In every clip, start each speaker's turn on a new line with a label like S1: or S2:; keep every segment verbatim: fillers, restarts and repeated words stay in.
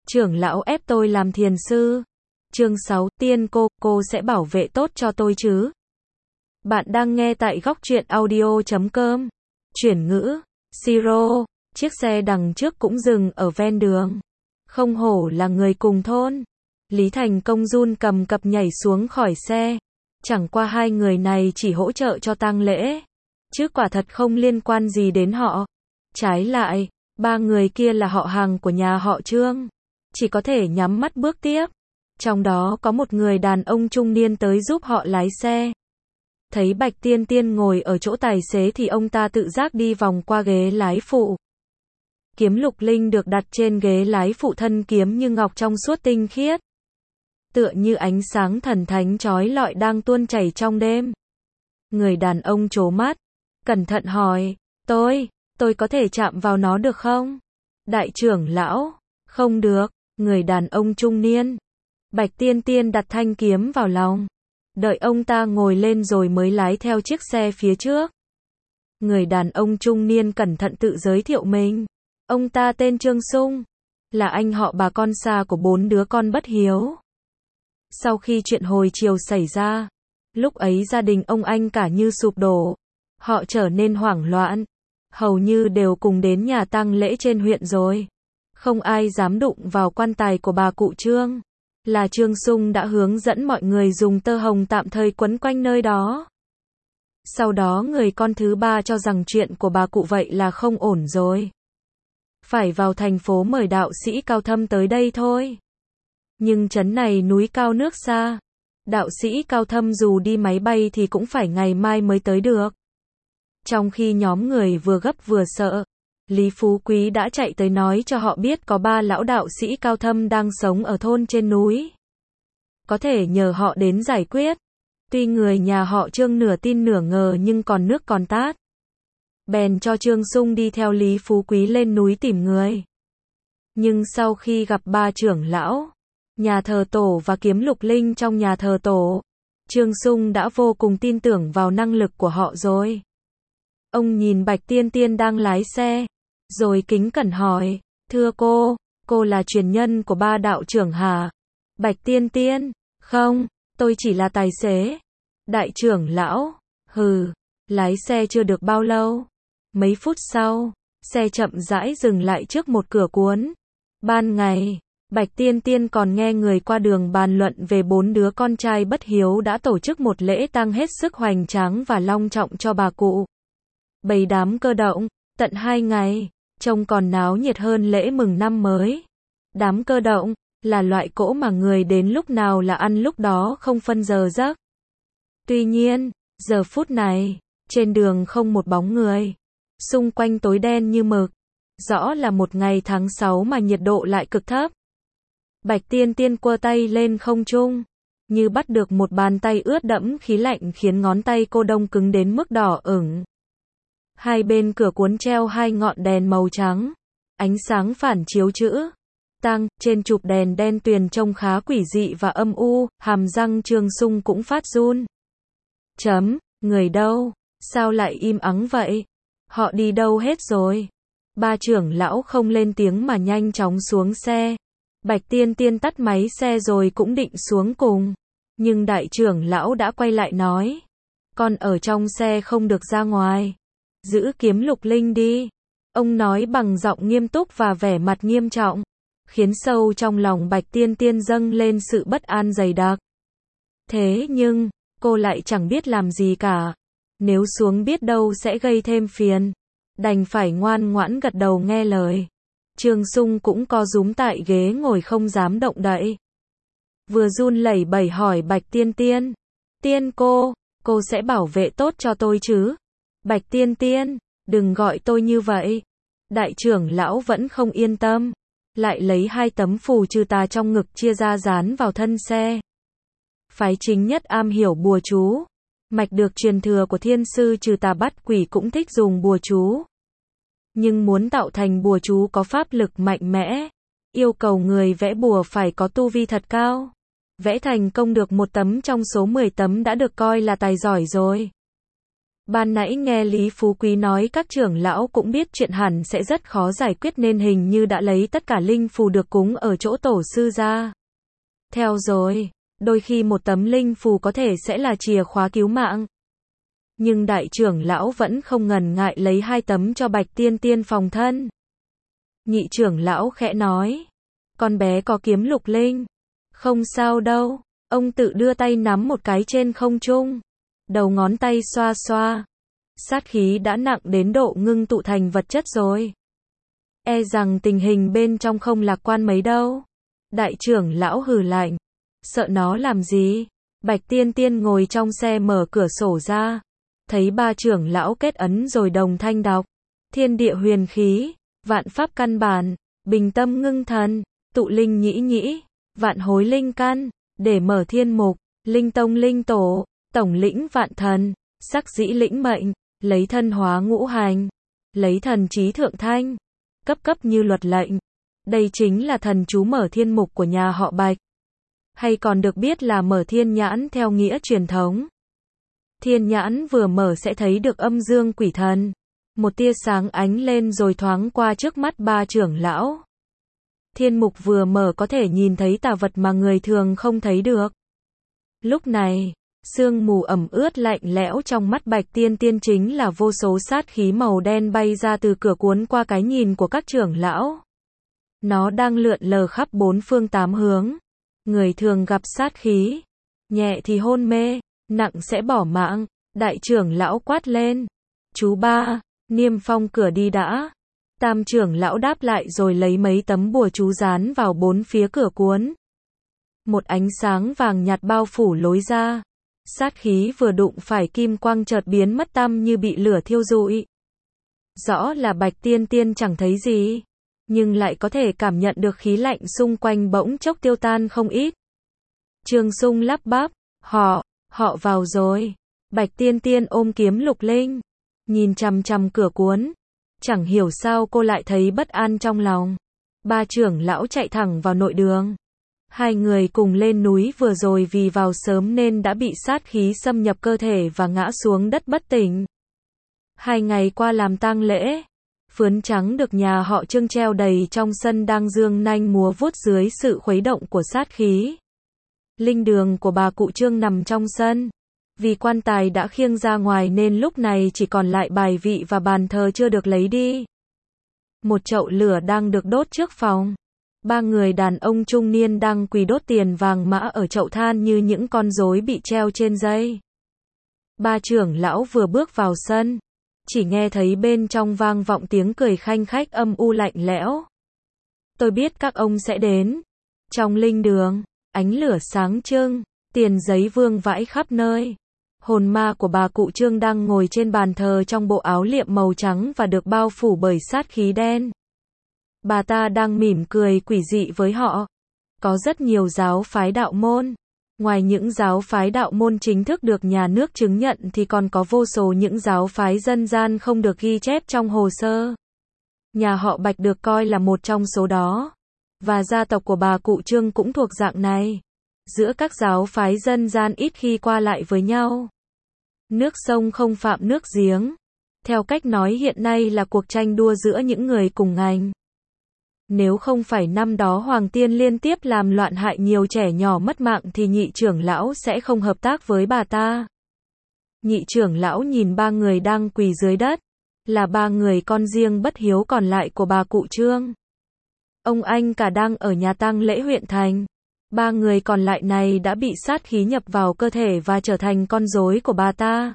S1: Trưởng lão ép tôi làm thiền sư. Chương sáu, tiên cô, cô sẽ bảo vệ tốt cho tôi chứ? Bạn đang nghe tại góc truyện audio chấm com. Chuyển ngữ, Siro, chiếc xe đằng trước cũng dừng ở ven đường. Không hổ là người cùng thôn. Lý Thành Công run cầm cập nhảy xuống khỏi xe. Chẳng qua hai người này chỉ hỗ trợ cho tang lễ, chứ quả thật không liên quan gì đến họ. Trái lại, ba người kia là họ hàng của nhà họ Trương, chỉ có thể nhắm mắt bước tiếp. Trong đó có một người đàn ông trung niên tới giúp họ lái xe. Thấy Bạch Tiên Tiên ngồi ở chỗ tài xế thì ông ta tự giác đi vòng qua ghế lái phụ. Kiếm lục linh được đặt trên ghế lái phụ, thân kiếm như ngọc trong suốt tinh khiết, tựa như ánh sáng thần thánh chói lọi đang tuôn chảy trong đêm. Người đàn ông trố mắt, cẩn thận hỏi, tôi, tôi có thể chạm vào nó được không? Đại trưởng lão, không được. Người đàn ông trung niên. Bạch Tiên Tiên đặt thanh kiếm vào lòng, đợi ông ta ngồi lên rồi mới lái theo chiếc xe phía trước. Người đàn ông trung niên cẩn thận tự giới thiệu mình. Ông ta tên Trương Sung, là anh họ bà con xa của bốn đứa con bất hiếu. Sau khi chuyện hồi chiều xảy ra, lúc ấy gia đình ông anh cả như sụp đổ. Họ trở nên hoảng loạn, hầu như đều cùng đến nhà tang lễ trên huyện rồi. Không ai dám đụng vào quan tài của bà cụ Trương. Là Trương Sung đã hướng dẫn mọi người dùng tơ hồng tạm thời quấn quanh nơi đó. Sau đó người con thứ ba cho rằng chuyện của bà cụ vậy là không ổn rồi, phải vào thành phố mời đạo sĩ cao thâm tới đây thôi. Nhưng trấn này núi cao nước xa, đạo sĩ cao thâm dù đi máy bay thì cũng phải ngày mai mới tới được. Trong khi nhóm người vừa gấp vừa sợ, Lý Phú Quý đã chạy tới nói cho họ biết có ba lão đạo sĩ cao thâm đang sống ở thôn trên núi, có thể nhờ họ đến giải quyết. Tuy người nhà họ Trương nửa tin nửa ngờ nhưng còn nước còn tát, bèn cho Trương Sung đi theo Lý Phú Quý lên núi tìm người. Nhưng sau khi gặp ba trưởng lão, nhà thờ tổ và kiếm lục linh trong nhà thờ tổ, Trương Sung đã vô cùng tin tưởng vào năng lực của họ rồi. Ông nhìn Bạch Tiên Tiên đang lái xe, rồi kính cẩn hỏi, thưa cô, cô là truyền nhân của ba đạo trưởng hả? Bạch Tiên Tiên, không, tôi chỉ là tài xế. Đại trưởng lão, hừ, lái xe chưa được bao lâu. Mấy phút sau, xe chậm rãi dừng lại trước một cửa cuốn. Ban ngày, Bạch Tiên Tiên còn nghe người qua đường bàn luận về bốn đứa con trai bất hiếu đã tổ chức một lễ tang hết sức hoành tráng và long trọng cho bà cụ. Bầy đám cơ động, tận hai ngày, trông còn náo nhiệt hơn lễ mừng năm mới. Đám cơ động là loại cỗ mà người đến lúc nào là ăn lúc đó, không phân giờ giấc. Tuy nhiên, giờ phút này, trên đường không một bóng người, xung quanh tối đen như mực. Rõ là một ngày tháng sáu mà nhiệt độ lại cực thấp. Bạch Tiên Tiên quơ tay lên không trung, như bắt được một bàn tay ướt đẫm khí lạnh khiến ngón tay cô đông cứng đến mức đỏ ửng. Hai bên cửa cuốn treo hai ngọn đèn màu trắng, ánh sáng phản chiếu chữ tang trên chụp đèn đen tuyền trông khá quỷ dị và âm u. Hàm răng Trương Sung cũng phát run. Chấm, người đâu? Sao lại im ắng vậy? Họ đi đâu hết rồi? Ba trưởng lão không lên tiếng mà nhanh chóng xuống xe. Bạch Tiên Tiên tắt máy xe rồi cũng định xuống cùng, nhưng đại trưởng lão đã quay lại nói, con ở trong xe không được ra ngoài, giữ kiếm lục linh đi. Ông nói bằng giọng nghiêm túc và vẻ mặt nghiêm trọng, khiến sâu trong lòng Bạch Tiên Tiên dâng lên sự bất an dày đặc. Thế nhưng, cô lại chẳng biết làm gì cả. Nếu xuống biết đâu sẽ gây thêm phiền, đành phải ngoan ngoãn gật đầu nghe lời. Trương Sung cũng co rúm tại ghế ngồi không dám động đậy. Vừa run lẩy bẩy hỏi Bạch Tiên Tiên, Tiên cô, cô sẽ bảo vệ tốt cho tôi chứ? Bạch Tiên Tiên, đừng gọi tôi như vậy. Đại trưởng lão vẫn không yên tâm, lại lấy hai tấm phù trừ tà trong ngực chia ra dán vào thân xe. Phái chính nhất am hiểu bùa chú, mạch được truyền thừa của thiên sư trừ tà bắt quỷ cũng thích dùng bùa chú. Nhưng muốn tạo thành bùa chú có pháp lực mạnh mẽ, yêu cầu người vẽ bùa phải có tu vi thật cao. Vẽ thành công được một tấm trong số mười tấm đã được coi là tài giỏi rồi. Ban nãy nghe Lý Phú Quý nói các trưởng lão cũng biết chuyện hẳn sẽ rất khó giải quyết nên hình như đã lấy tất cả linh phù được cúng ở chỗ tổ sư ra. Theo rồi, đôi khi một tấm linh phù có thể sẽ là chìa khóa cứu mạng. Nhưng đại trưởng lão vẫn không ngần ngại lấy hai tấm cho Bạch Tiên Tiên phòng thân. Nhị trưởng lão khẽ nói, con bé có kiếm lục linh. Không sao đâu, ông tự đưa tay nắm một cái trên không trung. Đầu ngón tay xoa xoa. Sát khí đã nặng đến độ ngưng tụ thành vật chất rồi. E rằng tình hình bên trong không lạc quan mấy đâu. Đại trưởng lão hừ lạnh. Sợ nó làm gì? Bạch Tiên Tiên ngồi trong xe mở cửa sổ ra. Thấy ba trưởng lão kết ấn rồi đồng thanh đọc. Thiên địa huyền khí, vạn pháp căn bản, bình tâm ngưng thần, tụ linh nhĩ nhĩ, vạn hối linh căn, để mở thiên mục, linh tông linh tổ, tổng lĩnh vạn thần, sắc dĩ lĩnh mệnh, lấy thân hóa ngũ hành, lấy thần trí thượng thanh, cấp cấp như luật lệnh. Đây chính là thần chú mở thiên mục của nhà họ Bạch. Hay còn được biết là mở thiên nhãn theo nghĩa truyền thống. Thiên nhãn vừa mở sẽ thấy được âm dương quỷ thần. Một tia sáng ánh lên rồi thoáng qua trước mắt ba trưởng lão. Thiên mục vừa mở có thể nhìn thấy tà vật mà người thường không thấy được. Lúc này, sương mù ẩm ướt lạnh lẽo trong mắt Bạch Tiên Tiên chính là vô số sát khí màu đen bay ra từ cửa cuốn qua cái nhìn của các trưởng lão. Nó đang lượn lờ khắp bốn phương tám hướng. Người thường gặp sát khí, nhẹ thì hôn mê, nặng sẽ bỏ mạng. Đại trưởng lão quát lên, chú ba, niêm phong cửa đi đã. Tam trưởng lão đáp lại rồi lấy mấy tấm bùa chú dán vào bốn phía cửa cuốn. Một ánh sáng vàng nhạt bao phủ lối ra. Sát khí vừa đụng phải kim quang chợt biến mất tăm như bị lửa thiêu rụi. Rõ là Bạch Tiên Tiên chẳng thấy gì, nhưng lại có thể cảm nhận được khí lạnh xung quanh bỗng chốc tiêu tan không ít. Trương Sung lắp bắp, họ, họ vào rồi. Bạch Tiên Tiên ôm kiếm lục linh, nhìn chằm chằm cửa cuốn. Chẳng hiểu sao cô lại thấy bất an trong lòng. Ba trưởng lão chạy thẳng vào nội đường. Hai người cùng lên núi vừa rồi vì vào sớm nên đã bị sát khí xâm nhập cơ thể và ngã xuống đất bất tỉnh. Hai ngày qua làm tang lễ, phướn trắng được nhà họ Trương treo đầy trong sân đang dương nanh múa vuốt dưới sự khuấy động của sát khí. Linh đường của bà cụ Trương nằm trong sân. Vì quan tài đã khiêng ra ngoài nên lúc này chỉ còn lại bài vị và bàn thờ chưa được lấy đi. Một chậu lửa đang được đốt trước phòng. Ba người đàn ông trung niên đang quỳ đốt tiền vàng mã ở chậu than như những con rối bị treo trên dây. Ba trưởng lão vừa bước vào sân, chỉ nghe thấy bên trong vang vọng tiếng cười khanh khách âm u lạnh lẽo. Tôi biết các ông sẽ đến. Trong linh đường, ánh lửa sáng trưng, tiền giấy vương vãi khắp nơi. Hồn ma của bà cụ Trương đang ngồi trên bàn thờ trong bộ áo liệm màu trắng và được bao phủ bởi sát khí đen. Bà ta đang mỉm cười quỷ dị với họ. Có rất nhiều giáo phái đạo môn. Ngoài những giáo phái đạo môn chính thức được nhà nước chứng nhận thì còn có vô số những giáo phái dân gian không được ghi chép trong hồ sơ. Nhà họ Bạch được coi là một trong số đó. Và gia tộc của bà cụ Trương cũng thuộc dạng này. Giữa các giáo phái dân gian ít khi qua lại với nhau. Nước sông không phạm nước giếng. Theo cách nói hiện nay là cuộc tranh đua giữa những người cùng ngành. Nếu không phải năm đó Hoàng Tiên liên tiếp làm loạn hại nhiều trẻ nhỏ mất mạng thì nhị trưởng lão sẽ không hợp tác với bà ta. Nhị trưởng lão nhìn ba người đang quỳ dưới đất. Là ba người con riêng bất hiếu còn lại của bà cụ Trương. Ông anh cả đang ở nhà tang lễ huyện thành. Ba người còn lại này đã bị sát khí nhập vào cơ thể và trở thành con rối của bà ta.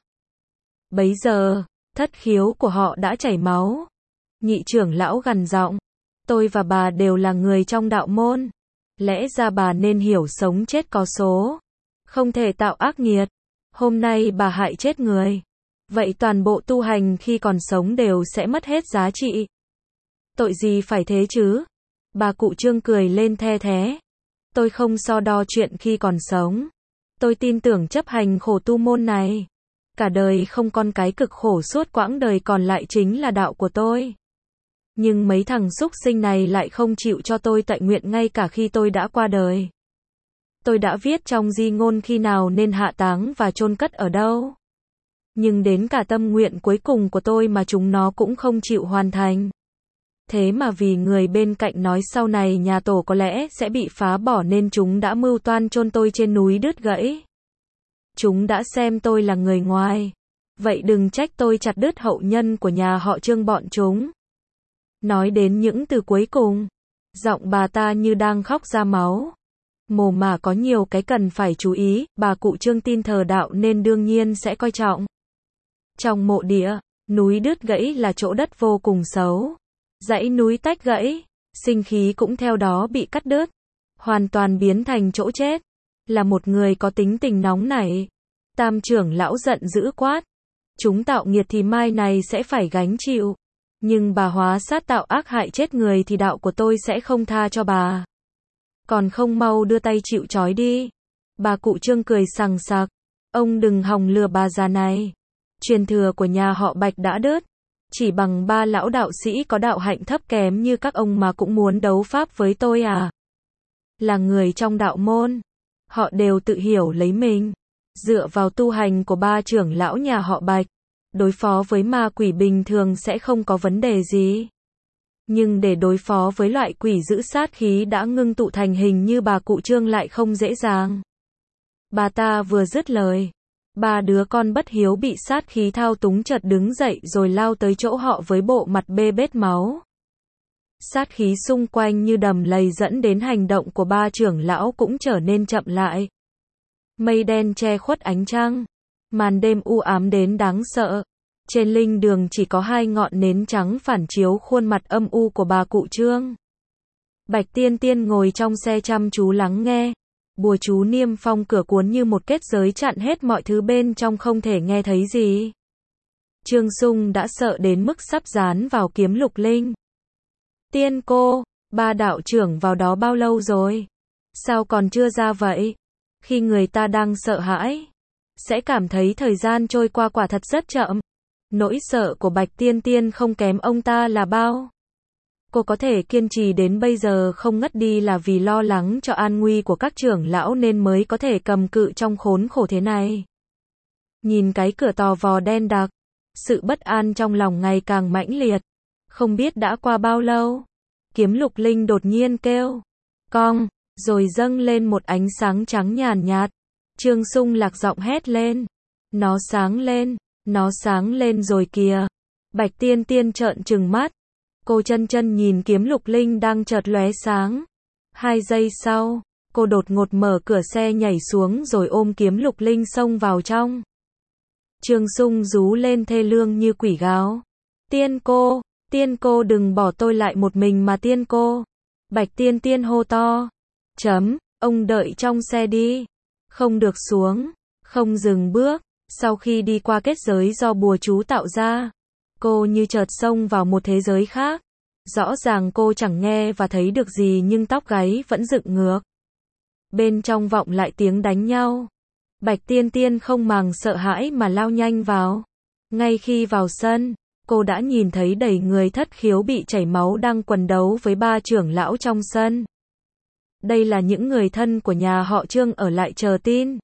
S1: Bấy giờ, thất khiếu của họ đã chảy máu. Nhị trưởng lão gằn giọng. Tôi và bà đều là người trong đạo môn. Lẽ ra bà nên hiểu sống chết có số. Không thể tạo ác nghiệt. Hôm nay bà hại chết người. Vậy toàn bộ tu hành khi còn sống đều sẽ mất hết giá trị. Tội gì phải thế chứ? Bà cụ Trương cười lên the thé. Tôi không so đo chuyện khi còn sống. Tôi tin tưởng chấp hành khổ tu môn này. Cả đời không con cái cực khổ suốt quãng đời còn lại chính là đạo của tôi. Nhưng mấy thằng súc sinh này lại không chịu cho tôi tận nguyện ngay cả khi tôi đã qua đời. Tôi đã viết trong di ngôn khi nào nên hạ táng và chôn cất ở đâu. Nhưng đến cả tâm nguyện cuối cùng của tôi mà chúng nó cũng không chịu hoàn thành. Thế mà vì người bên cạnh nói sau này nhà tổ có lẽ sẽ bị phá bỏ nên chúng đã mưu toan chôn tôi trên núi đứt gãy. Chúng đã xem tôi là người ngoài. Vậy đừng trách tôi chặt đứt hậu nhân của nhà họ Trương bọn chúng. Nói đến những từ cuối cùng, giọng bà ta như đang khóc ra máu. Mồ mà có nhiều cái cần phải chú ý, bà cụ Trương tin thờ đạo nên đương nhiên sẽ coi trọng. Trong mộ địa, núi đứt gãy là chỗ đất vô cùng xấu. Dãy núi tách gãy, sinh khí cũng theo đó bị cắt đứt, hoàn toàn biến thành chỗ chết. Là một người có tính tình nóng nảy, Tam trưởng lão giận dữ quát. Chúng tạo nghiệt thì mai này sẽ phải gánh chịu. Nhưng bà hóa sát tạo ác hại chết người thì đạo của tôi sẽ không tha cho bà. Còn không mau đưa tay chịu trói đi. Bà cụ Trương cười sằng sặc. Ông đừng hòng lừa bà già này. Truyền thừa của nhà họ Bạch đã đứt. Chỉ bằng ba lão đạo sĩ có đạo hạnh thấp kém như các ông mà cũng muốn đấu pháp với tôi à? Là người trong đạo môn. Họ đều tự hiểu lấy mình. Dựa vào tu hành của ba trưởng lão nhà họ Bạch, đối phó với ma quỷ bình thường sẽ không có vấn đề gì. Nhưng để đối phó với loại quỷ giữ sát khí đã ngưng tụ thành hình như bà cụ Trương lại không dễ dàng. Bà ta vừa dứt lời, ba đứa con bất hiếu bị sát khí thao túng chợt đứng dậy rồi lao tới chỗ họ với bộ mặt bê bết máu. Sát khí xung quanh như đầm lầy dẫn đến hành động của ba trưởng lão cũng trở nên chậm lại. Mây đen che khuất ánh trăng. Màn đêm u ám đến đáng sợ. Trên linh đường chỉ có hai ngọn nến trắng phản chiếu khuôn mặt âm u của bà cụ Trương. Bạch Tiên Tiên ngồi trong xe chăm chú lắng nghe. Bùa chú niêm phong cửa cuốn như một kết giới chặn hết mọi thứ bên trong không thể nghe thấy gì. Trương Sung đã sợ đến mức sắp dán vào kiếm lục linh. Tiên cô, ba đạo trưởng vào đó bao lâu rồi? Sao còn chưa ra vậy? Khi người ta đang sợ hãi, sẽ cảm thấy thời gian trôi qua quả thật rất chậm. Nỗi sợ của Bạch Tiên Tiên không kém ông ta là bao. Cô có thể kiên trì đến bây giờ không ngất đi là vì lo lắng cho an nguy của các trưởng lão nên mới có thể cầm cự trong khốn khổ thế này. Nhìn cái cửa tò vò đen đặc, sự bất an trong lòng ngày càng mãnh liệt. Không biết đã qua bao lâu, kiếm lục linh đột nhiên kêu cong, rồi dâng lên một ánh sáng trắng nhàn nhạt. Trương Sung lạc giọng hét lên. Nó sáng lên, nó sáng lên rồi kìa. Bạch Tiên Tiên trợn trừng mắt. Cô chân chân nhìn kiếm lục linh đang chợt lóe sáng. Hai giây sau, cô đột ngột mở cửa xe nhảy xuống rồi ôm kiếm lục linh xông vào trong. Trương Sung rú lên thê lương như quỷ gáo. Tiên cô, tiên cô đừng bỏ tôi lại một mình mà tiên cô. Bạch Tiên Tiên hô to. Chấm, ông đợi trong xe đi. Không được xuống, không dừng bước. Sau khi đi qua kết giới do bùa chú tạo ra, cô như chợt xông vào một thế giới khác. Rõ ràng cô chẳng nghe và thấy được gì nhưng tóc gáy vẫn dựng ngược. Bên trong vọng lại tiếng đánh nhau. Bạch Tiên Tiên không màng sợ hãi mà lao nhanh vào. Ngay khi vào sân, cô đã nhìn thấy đầy người thất khiếu bị chảy máu đang quần đấu với ba trưởng lão trong sân. Đây là những người thân của nhà họ Trương ở lại chờ tin.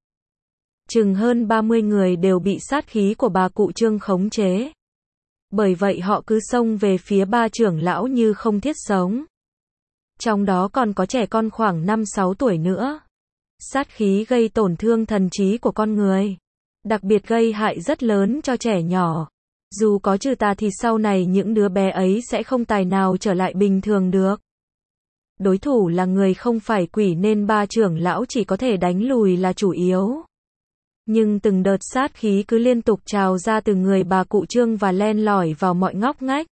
S1: Chừng hơn ba mươi người đều bị sát khí của bà cụ Trương khống chế. Bởi vậy họ cứ xông về phía ba trưởng lão như không thiết sống. Trong đó còn có trẻ con khoảng năm sáu tuổi nữa. Sát khí gây tổn thương thần trí của con người. Đặc biệt gây hại rất lớn cho trẻ nhỏ. Dù có trừ tà thì sau này những đứa bé ấy sẽ không tài nào trở lại bình thường được. Đối thủ là người không phải quỷ nên ba trưởng lão chỉ có thể đánh lùi là chủ yếu. Nhưng từng đợt sát khí cứ liên tục trào ra từ người bà cụ Trương và len lỏi vào mọi ngóc ngách.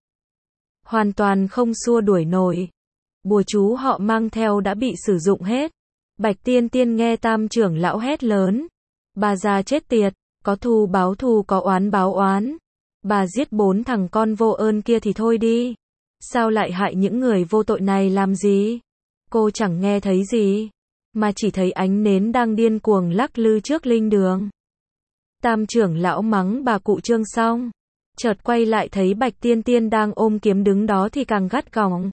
S1: Hoàn toàn không xua đuổi nổi. Bùa chú họ mang theo đã bị sử dụng hết. Bạch Tiên Tiên nghe tam trưởng lão hét lớn. Bà già chết tiệt, có thù báo thù có oán báo oán. Bà giết bốn thằng con vô ơn kia thì thôi đi. Sao lại hại những người vô tội này làm gì? Cô chẳng nghe thấy gì, mà chỉ thấy ánh nến đang điên cuồng lắc lư trước linh đường. Tam trưởng lão mắng bà cụ Trương xong, chợt quay lại thấy Bạch Tiên Tiên đang ôm kiếm đứng đó thì càng gắt gỏng.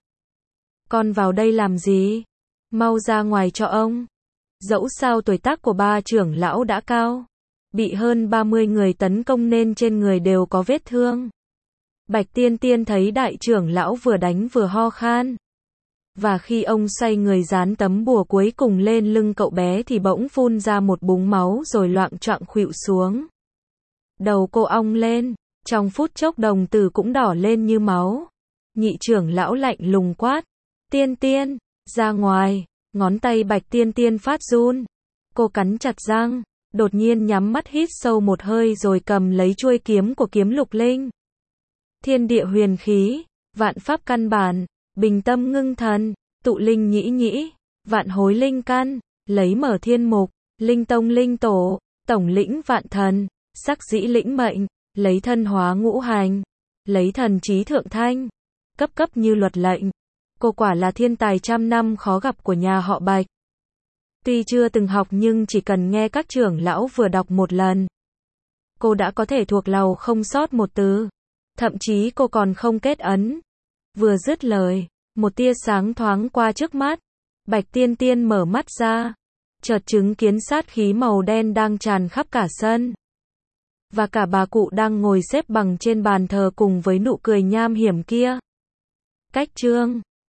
S1: Con vào đây làm gì? Mau ra ngoài cho ông. Dẫu sao tuổi tác của ba trưởng lão đã cao, bị hơn ba mươi người tấn công nên trên người đều có vết thương. Bạch Tiên Tiên thấy đại trưởng lão vừa đánh vừa ho khan. Và khi ông xoay người dán tấm bùa cuối cùng lên lưng cậu bé thì bỗng phun ra một búng máu rồi loạng choạng khuỵu xuống. Đầu cô ong lên, trong phút chốc đồng tử cũng đỏ lên như máu. Nhị trưởng lão lạnh lùng quát, Tiên Tiên, ra ngoài, ngón tay Bạch Tiên Tiên phát run. Cô cắn chặt răng, đột nhiên nhắm mắt hít sâu một hơi rồi cầm lấy chuôi kiếm của kiếm lục linh. Thiên địa huyền khí, vạn pháp căn bản, bình tâm ngưng thần, tụ linh nhĩ nhĩ, vạn hối linh căn, lấy mở thiên mục, linh tông linh tổ, tổng lĩnh vạn thần, sắc dĩ lĩnh mệnh, lấy thân hóa ngũ hành, lấy thần trí thượng thanh, cấp cấp như luật lệnh. Cô quả là thiên tài trăm năm khó gặp của nhà họ Bạch. Tuy chưa từng học nhưng chỉ cần nghe các trưởng lão vừa đọc một lần, cô đã có thể thuộc lầu không sót một từ. Thậm chí cô còn không kết ấn. Vừa dứt lời, một tia sáng thoáng qua trước mắt. Bạch Tiên Tiên mở mắt ra, chợt chứng kiến sát khí màu đen đang tràn khắp cả sân. Và cả bà cụ đang ngồi xếp bằng trên bàn thờ cùng với nụ cười nham hiểm kia. Cách chương